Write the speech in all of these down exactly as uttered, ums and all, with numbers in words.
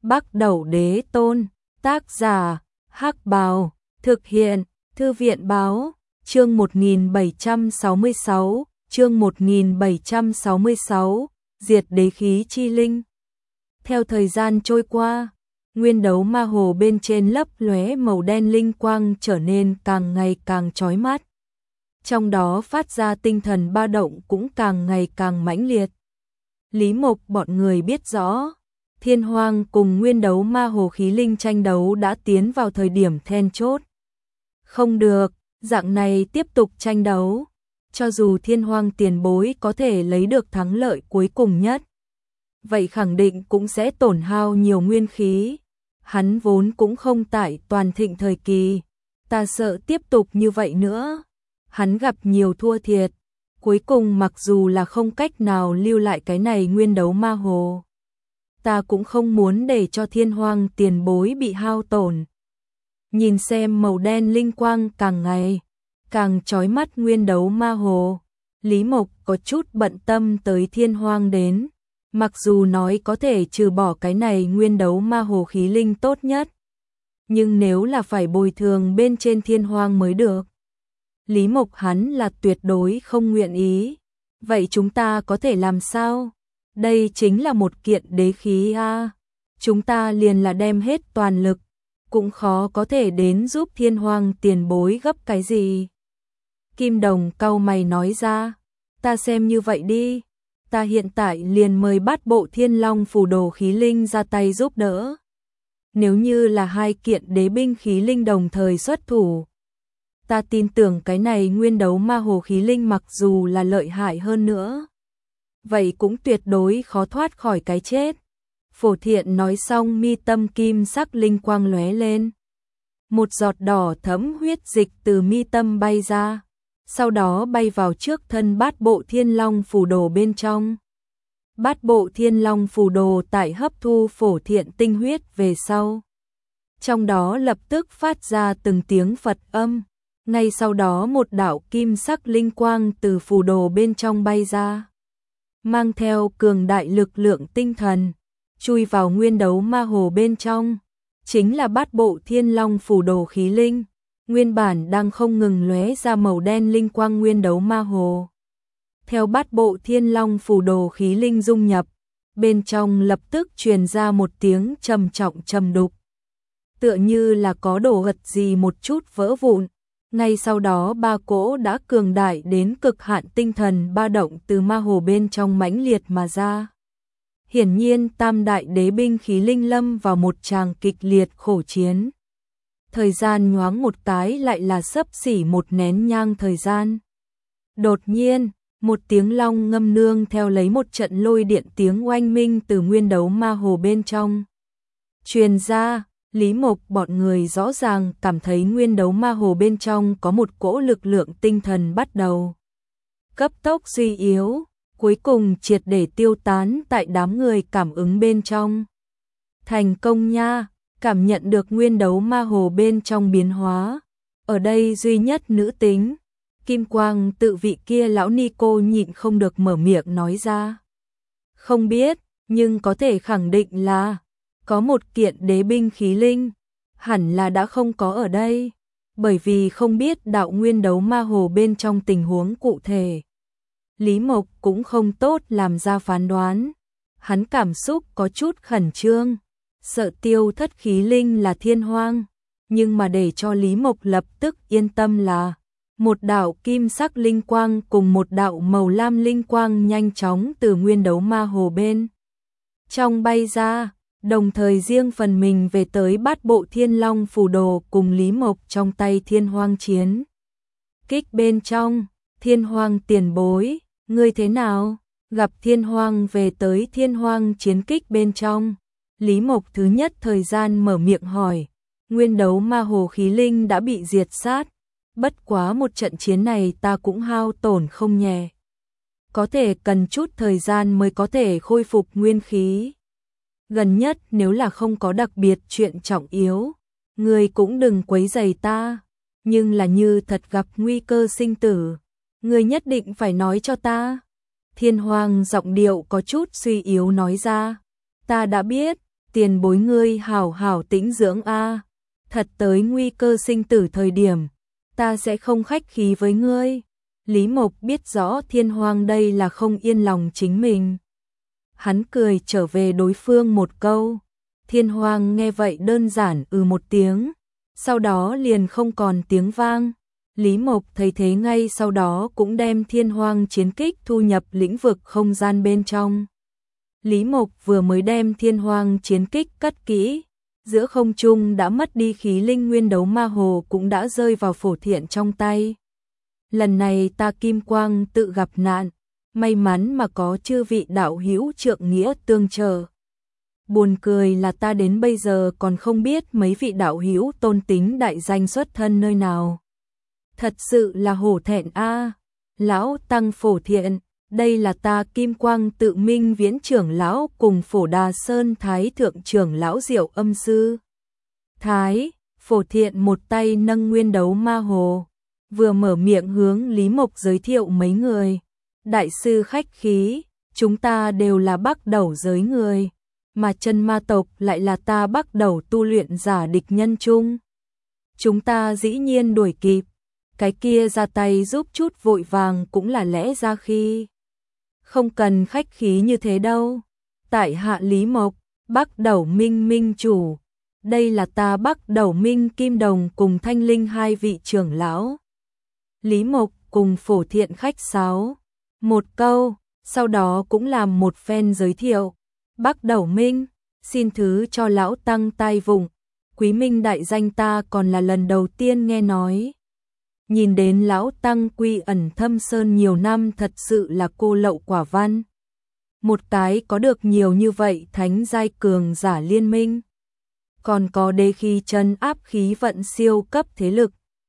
Bắc Đẩu Đế Tôn, tác giả, Hắc Bào, thực hiện, Thư viện Báo, chương một nghìn bảy trăm sáu mươi sáu, chương một nghìn bảy trăm sáu mươi sáu, diệt đế khí chi linh. Theo thời gian trôi qua, nguyên đấu ma hồ bên trên lấp lóe màu đen linh quang trở nên càng ngày càng chói mắt. Trong đó phát ra tinh thần ba động cũng càng ngày càng mãnh liệt. Lý Mộc bọn người biết rõ, Thiên Hoang cùng nguyên đấu ma hồ khí linh tranh đấu đã tiến vào thời điểm then chốt. Không được, dạng này tiếp tục tranh đấu, cho dù Thiên Hoang tiền bối có thể lấy được thắng lợi cuối cùng nhất, vậy khẳng định cũng sẽ tổn hao nhiều nguyên khí. Hắn vốn cũng không tại toàn thịnh thời kỳ, ta sợ tiếp tục như vậy nữa, hắn gặp nhiều thua thiệt, cuối cùng mặc dù là không cách nào lưu lại cái này nguyên đấu ma hồ, ta cũng không muốn để cho Thiên Hoang tiền bối bị hao tổn. Nhìn xem màu đen linh quang càng ngày càng chói mắt nguyên đấu ma hồ, Lý Mộc có chút bận tâm tới Thiên Hoang đến. Mặc dù nói có thể trừ bỏ cái này nguyên đấu ma hồ khí linh tốt nhất, nhưng nếu là phải bồi thường bên trên Thiên Hoang mới được, Lý Mộc hắn là tuyệt đối không nguyện ý. Vậy chúng ta có thể làm sao? Đây chính là một kiện đế khí a, chúng ta liền là đem hết toàn lực, cũng khó có thể đến giúp Thiên Hoang tiền bối gấp cái gì. Kim Đồng cau mày nói ra, ta xem như vậy đi, ta hiện tại liền mời bát bộ Thiên Long phù đồ khí linh ra tay giúp đỡ. Nếu như là hai kiện đế binh khí linh đồng thời xuất thủ, ta tin tưởng cái này nguyên đấu ma hồ khí linh mặc dù là lợi hại hơn nữa, vậy cũng tuyệt đối khó thoát khỏi cái chết. Phổ Thiện nói xong, mi tâm kim sắc linh quang lóe lên, một giọt đỏ thẫm huyết dịch từ mi tâm bay ra, sau đó bay vào trước thân bát bộ Thiên Long phù đồ bên trong. Bát bộ Thiên Long phù đồ tại hấp thu Phổ Thiện tinh huyết về sau, trong đó lập tức phát ra từng tiếng Phật âm, ngay sau đó một đạo kim sắc linh quang từ phù đồ bên trong bay ra, mang theo cường đại lực lượng tinh thần, chui vào nguyên đấu ma hồ bên trong, chính là bát bộ Thiên Long phù đồ khí linh. Nguyên bản đang không ngừng lóe ra màu đen linh quang nguyên đấu ma hồ, theo bát bộ Thiên Long phù đồ khí linh dung nhập, bên trong lập tức truyền ra một tiếng trầm trọng trầm đục, tựa như là có đồ vật gì một chút vỡ vụn. Ngay sau đó ba cỗ đã cường đại đến cực hạn tinh thần ba động từ ma hồ bên trong mãnh liệt mà ra. Hiển nhiên tam đại đế binh khí linh lâm vào một tràng kịch liệt khổ chiến. Thời gian nhoáng một cái lại là xấp xỉ một nén nhang thời gian. Đột nhiên, một tiếng long ngâm nương theo lấy một trận lôi điện tiếng oanh minh từ nguyên đấu ma hồ bên trong truyền ra. Lý Mộc bọn người rõ ràng cảm thấy nguyên đấu ma hồ bên trong có một cỗ lực lượng tinh thần bắt đầu cấp tốc suy yếu, cuối cùng triệt để tiêu tán tại đám người cảm ứng bên trong. Thành công nha, cảm nhận được nguyên đấu ma hồ bên trong biến hóa. Ở đây duy nhất nữ tính, Kim Quang tự vị kia lão ni cô nhịn không được mở miệng nói ra. Không biết, nhưng có thể khẳng định là có một kiện đế binh khí linh, hẳn là đã không có ở đây, bởi vì không biết đạo nguyên đấu ma hồ bên trong tình huống cụ thể. Lý Mộc cũng không tốt làm ra phán đoán, hắn cảm xúc có chút khẩn trương, sợ tiêu thất khí linh là Thiên Hoang, nhưng mà để cho Lý Mộc lập tức yên tâm là một đạo kim sắc linh quang cùng một đạo màu lam linh quang nhanh chóng từ nguyên đấu ma hồ bên trong bay ra, đồng thời riêng phần mình về tới bát bộ Thiên Long phù đồ cùng Lý Mộc trong tay Thiên Hoang chiến kích bên trong. Thiên Hoang tiền bối, ngươi thế nào? Gặp Thiên Hoang về tới Thiên Hoang chiến kích bên trong, Lý Mộc thứ nhất thời gian mở miệng hỏi. Nguyên đấu ma hồ khí linh đã bị diệt sát, bất quá một trận chiến này ta cũng hao tổn không nhẹ, có thể cần chút thời gian mới có thể khôi phục nguyên khí. Gần nhất nếu là không có đặc biệt chuyện trọng yếu, ngươi cũng đừng quấy rầy ta, nhưng là như thật gặp nguy cơ sinh tử, ngươi nhất định phải nói cho ta. Thiên Hoang giọng điệu có chút suy yếu nói ra. Ta đã biết, Tiền bối ngươi hảo hảo tĩnh dưỡng a, thật tới nguy cơ sinh tử thời điểm, ta sẽ không khách khí với ngươi. Lý Mộc biết rõ Thiên Hoang đây là không yên lòng chính mình. Hắn cười trở về đối phương một câu. Thiên Hoang nghe vậy đơn giản ừ một tiếng, sau đó liền không còn tiếng vang. Lý Mộc thấy thế ngay sau đó cũng đem Thiên Hoang chiến kích thu nhập lĩnh vực không gian bên trong. Lý Mộc vừa mới đem Thiên Hoang chiến kích cất kỹ, giữa không trung đã mất đi khí linh nguyên đấu ma hồ cũng đã rơi vào Phổ Thiện trong tay. Lần này ta Kim Quang tự gặp nạn, may mắn mà có chư vị đạo hữu trượng nghĩa tương trợ. Buồn cười là ta đến bây giờ còn không biết mấy vị đạo hữu tôn tính đại danh xuất thân nơi nào. Thật sự là hổ thẹn a. Lão tăng Phổ Thiện, đây là ta Kim Quang tự minh viễn trưởng lão cùng Phổ Đà Sơn Thái thượng trưởng lão Diệu Âm sư. Thái, Phổ Thiện một tay nâng nguyên đấu ma hồ, vừa mở miệng hướng Lý Mộc giới thiệu mấy người. Đại sư khách khí, chúng ta đều là Bắc Đẩu giới người, mà chân ma tộc lại là ta Bắc Đẩu tu luyện giả địch nhân chung. Chúng ta dĩ nhiên đuổi kịp, cái kia ra tay giúp chút vội vàng cũng là lẽ ra khi. Không cần khách khí như thế đâu. Tại hạ Lý Mộc, Bắc Đẩu Minh Minh chủ, đây là ta Bắc Đẩu Minh Kim Đồng cùng Thanh Linh hai vị trưởng lão. Lý Mộc cùng Phổ Thiện khách sáo một câu, sau đó cũng làm một phen giới thiệu. Bắc Đẩu Minh, xin thứ cho lão tăng tai vụng, quý minh đại danh ta còn là lần đầu tiên nghe nói. Nhìn đến lão tăng quy ẩn thâm sơn nhiều năm thật sự là cô lậu quả văn. Một cái có được nhiều như vậy thánh giai cường giả liên minh, còn có đế khí trấn áp khí vận siêu cấp thế lực.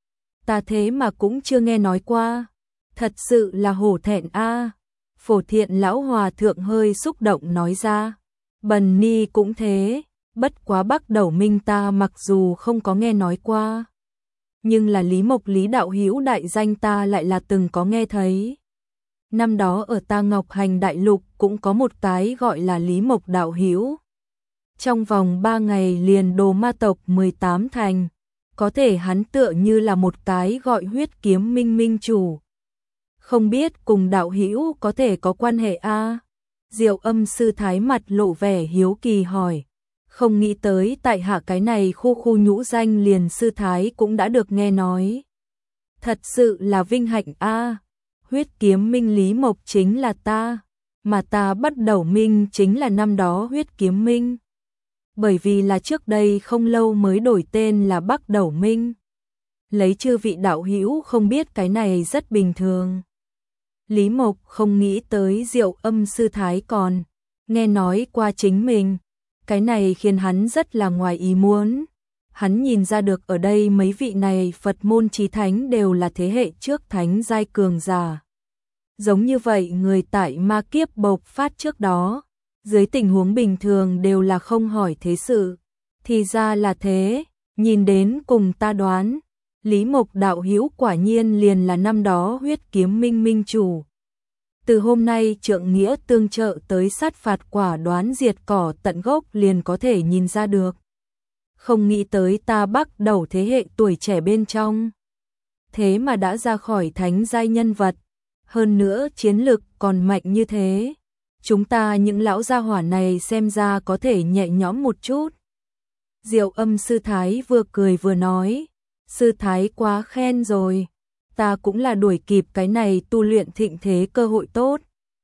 Ta thế mà cũng chưa nghe nói qua, thật sự là hổ thẹn a. Phổ Thiện lão hòa thượng hơi xúc động nói ra. Bần ni cũng thế, bất quá Bắc Đẩu Minh ta mặc dù không có nghe nói qua, nhưng là Lý Mộc Lý đạo hữu đại danh ta lại là từng có nghe thấy. Năm đó ở ta Ngọc Hành đại lục cũng có một cái gọi là Lý Mộc đạo hữu. Trong vòng ba ngày liền đồ ma tộc mười tám thành, có thể hắn tựa như là một cái gọi huyết kiếm minh minh chủ. Không biết cùng đạo hữu có thể có quan hệ a? Diệu Âm sư thái mặt lộ vẻ hiếu kỳ hỏi. Không nghĩ tới tại hạ cái này khu khu nhũ danh liền sư thái cũng đã được nghe nói. Thật sự là vinh hạnh a. Huyết kiếm minh Lý Mộc chính là ta, mà ta Bắt Đầu Minh chính là năm đó huyết kiếm minh. Bởi vì là trước đây không lâu mới đổi tên là Bắc Đầu Minh. Lấy chư vị đạo hữu không biết cái này rất bình thường. Lý Mộc không nghĩ tới Diệu Âm sư thái còn nghe nói qua chính mình. Cái này khiến hắn rất là ngoài ý muốn. Hắn nhìn ra được ở đây mấy vị này Phật môn chí thánh đều là thế hệ trước thánh giai cường giả. Giống như vậy người tại ma kiếp bộc phát trước đó, dưới tình huống bình thường đều là không hỏi thế sự. Thì ra là thế, nhìn đến cùng ta đoán, Lý Mộc đạo hữu quả nhiên liền là năm đó huyết kiếm minh minh chủ. Từ hôm nay trượng nghĩa tương trợ tới sát phạt quả đoán diệt cỏ tận gốc liền có thể nhìn ra được. Không nghĩ tới ta Bắc Đầu thế hệ tuổi trẻ bên trong, thế mà đã ra khỏi thánh giai nhân vật, hơn nữa chiến lực còn mạnh như thế. Chúng ta những lão gia hỏa này xem ra có thể nhẹ nhõm một chút. Diệu Âm sư thái vừa cười vừa nói, sư thái quá khen rồi, ta cũng là đuổi kịp cái này tu luyện thịnh thế cơ hội tốt.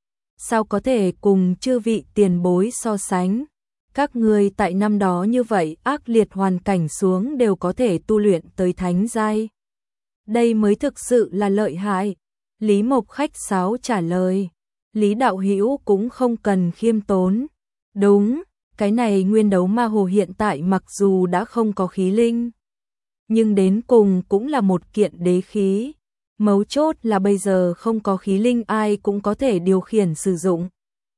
Sao có thể cùng chư vị tiền bối so sánh, các ngươi tại năm đó như vậy ác liệt hoàn cảnh xuống đều có thể tu luyện tới thánh giai. Đây mới thực sự là lợi hại. Lý Mộc khách sáo trả lời. Lý đạo hữu cũng không cần khiêm tốn. Đúng, cái này nguyên đấu ma hồ hiện tại mặc dù đã không có khí linh, nhưng đến cùng cũng là một kiện đế khí. Mấu chốt là bây giờ không có khí linh ai cũng có thể điều khiển sử dụng.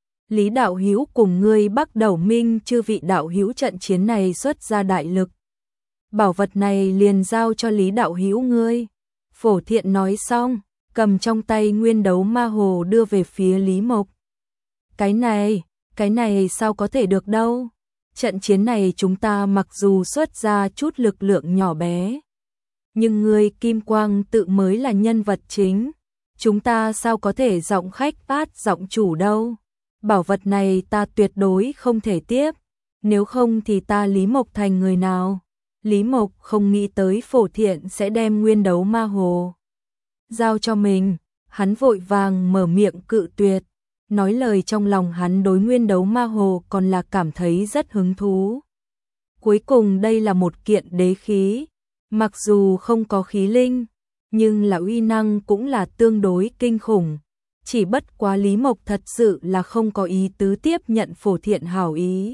Lý đạo hữu cùng ngươi Bắc Đầu Minh chư vị đạo hữu trận chiến này xuất ra đại lực. Bảo vật này liền giao cho Lý đạo hữu ngươi. Phổ Thiện nói xong, cầm trong tay nguyên đấu ma hồ đưa về phía Lý Mộc. Cái này, cái này sao có thể được đâu? trận chiến này chúng ta mặc dù xuất ra chút lực lượng nhỏ bé, nhưng ngươi Kim Quang tự mới là nhân vật chính, chúng ta sao có thể giọng khách át giọng chủ đâu. Bảo vật này ta tuyệt đối không thể tiếp, nếu không thì ta Lý Mộc thành người nào? Lý Mộc không nghĩ tới Phổ Thiện sẽ đem nguyên đấu ma hồ giao cho mình, hắn vội vàng mở miệng cự tuyệt, nói lời trong lòng hắn đối nguyên đấu ma hồ còn là cảm thấy rất hứng thú. Cuối cùng đây là một kiện đế khí, mặc dù không có khí linh, nhưng là uy năng cũng là tương đối kinh khủng. Chỉ bất quá Lý Mộc thật sự là không có ý tứ tiếp nhận Phổ Thiện hảo ý.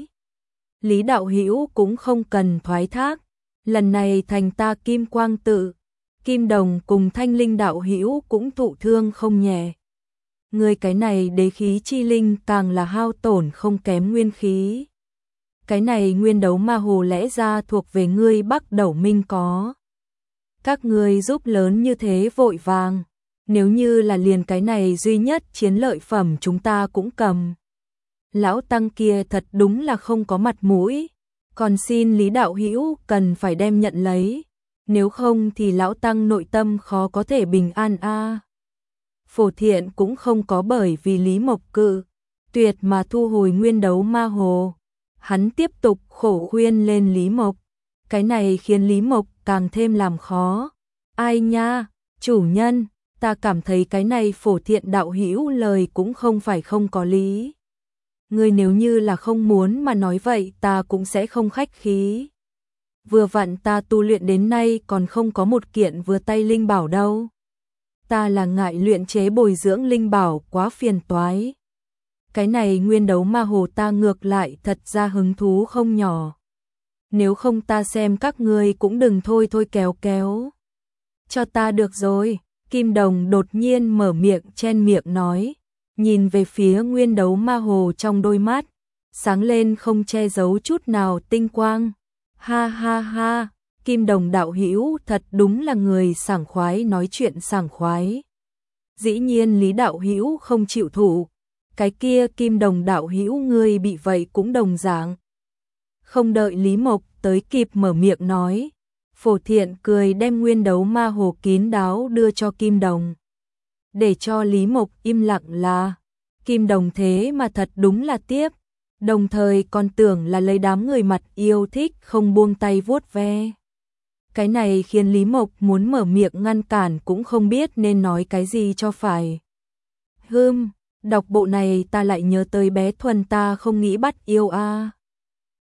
Lý đạo hữu cũng không cần thoái thác, lần này thành ta Kim Quang tự, Kim Đồng cùng Thanh Linh đạo hữu cũng thụ thương không nhẹ. Người cái này đế khí chi linh càng là hao tổn không kém nguyên khí. Cái này nguyên đấu ma hồ lẽ ra thuộc về ngươi Bắc Đẩu Minh có. Các ngươi giúp lớn như thế vội vàng, nếu như là liền cái này duy nhất chiến lợi phẩm chúng ta cũng cầm. Lão tăng kia thật đúng là không có mặt mũi, còn xin Lý đạo hữu cần phải đem nhận lấy, nếu không thì lão tăng nội tâm khó có thể bình an a. À. Phổ Thiện cũng không có bởi vì Lý Mộc cự tuyệt mà thu hồi nguyên đấu ma hồ, hắn tiếp tục khổ khuyên lên Lý Mộc, cái này khiến Lý Mộc càng thêm làm khó. Ai nha, chủ nhân, ta cảm thấy cái này Phổ Thiện đạo hữu lời cũng không phải không có lý. Ngươi nếu như là không muốn mà nói vậy ta cũng sẽ không khách khí. Vừa vặn ta tu luyện đến nay còn không có một kiện vừa tay linh bảo đâu. Ta là ngại luyện chế bồi dưỡng linh bảo quá phiền toái. Cái này nguyên đấu ma hồ ta ngược lại thật ra hứng thú không nhỏ. Nếu không ta xem các ngươi cũng đừng thôi thôi kéo kéo. Cho ta được rồi, Kim Đồng đột nhiên mở miệng chen miệng nói, nhìn về phía nguyên đấu ma hồ trong đôi mắt, sáng lên không che giấu chút nào tinh quang. Ha ha ha, Kim Đồng đạo hữu thật đúng là người sảng khoái nói chuyện sảng khoái. Dĩ nhiên Lý đạo hữu không chịu thủ, cái kia Kim Đồng đạo hữu ngươi bị vậy cũng đồng dạng. Không đợi Lý Mộc tới kịp mở miệng nói, Phổ Thiện cười đem nguyên đấu ma hồ kín đáo đưa cho Kim Đồng. Để cho Lý Mộc im lặng là, Kim Đồng thế mà thật đúng là tiếp, đồng thời còn tưởng là lấy đám người mặt yêu thích không buông tay vuốt ve. Cái này khiến Lý Mộc muốn mở miệng ngăn cản cũng không biết nên nói cái gì cho phải. Hừm, đọc bộ này ta lại nhớ tới bé Thuần ta không nghĩ bắt yêu a. À.